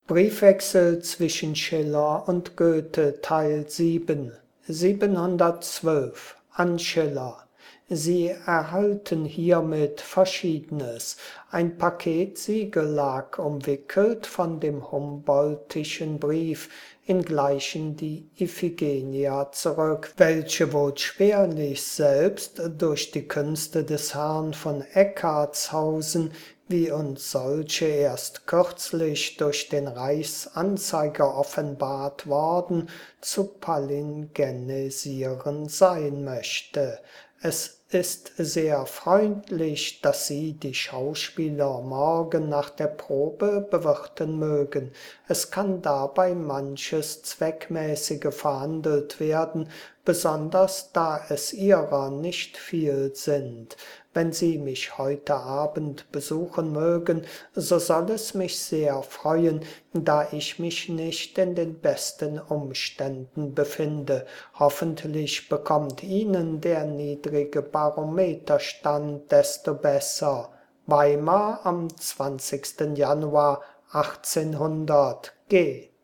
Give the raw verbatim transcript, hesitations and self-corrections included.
Briefwechsel zwischen Schiller und Goethe Teil sieben siebenhundertzwölf an Schiller. Sie erhalten hiermit Verschiedenes. Ein Paket Siegel lag umwickelt von dem Humboldtischen Brief, ingleichen die Iphigenia zurück, welche wohl schwerlich selbst durch die Künste des Herrn von Eckartshausen, wie uns solche erst kürzlich durch den Reichsanzeiger offenbart worden, zu palingenisieren sein möchte. Es ist sehr freundlich, dass Sie die Schauspieler morgen nach der Probe bewirten mögen. Es kann dabei manches Zweckmäßige verhandelt werden, besonders da es Ihrer nicht viel sind. Wenn Sie mich heute Abend besuchen mögen, so soll es mich sehr freuen, da ich mich nicht in den besten Umständen befinde. Hoffentlich bekommt Ihnen der niedrige Barometerstand desto besser. Weimar am zwanzigsten Januar achtzehnhundert G